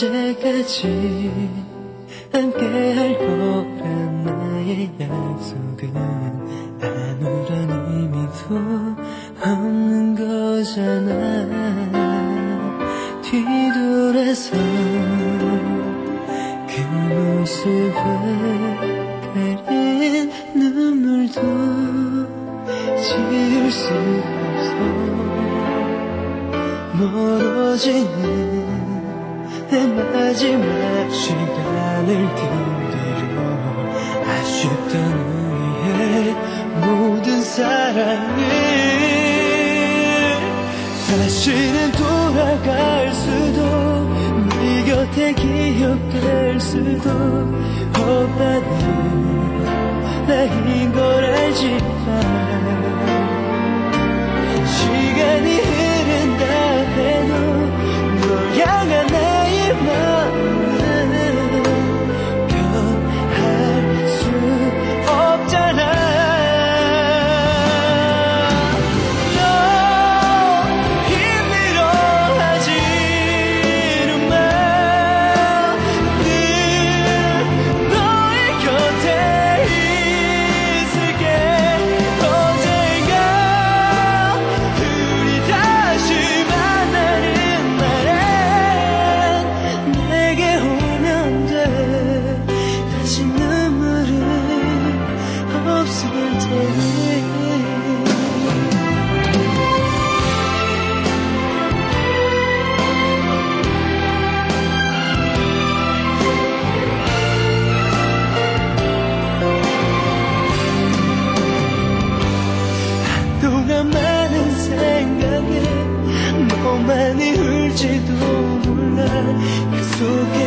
언제까지 함께할 거란 나의 약속은 아무런 의미도 없는 거잖아. 뒤돌아서 그 모습을 가린 눈물도 지울 수 없어. 멀어지는 내 마지막 시간을 드리려 아쉽던 우리의 모든 사랑을 다시는 돌아갈 수도 네 곁에 기억될 수도 없다는 나인 걸 알지만 시간이 흐른다 해도 널 향한 나의 마음은 변할 수 없잖아. 한동안 많은 생각에 너만이 울지도 몰라. 그 속에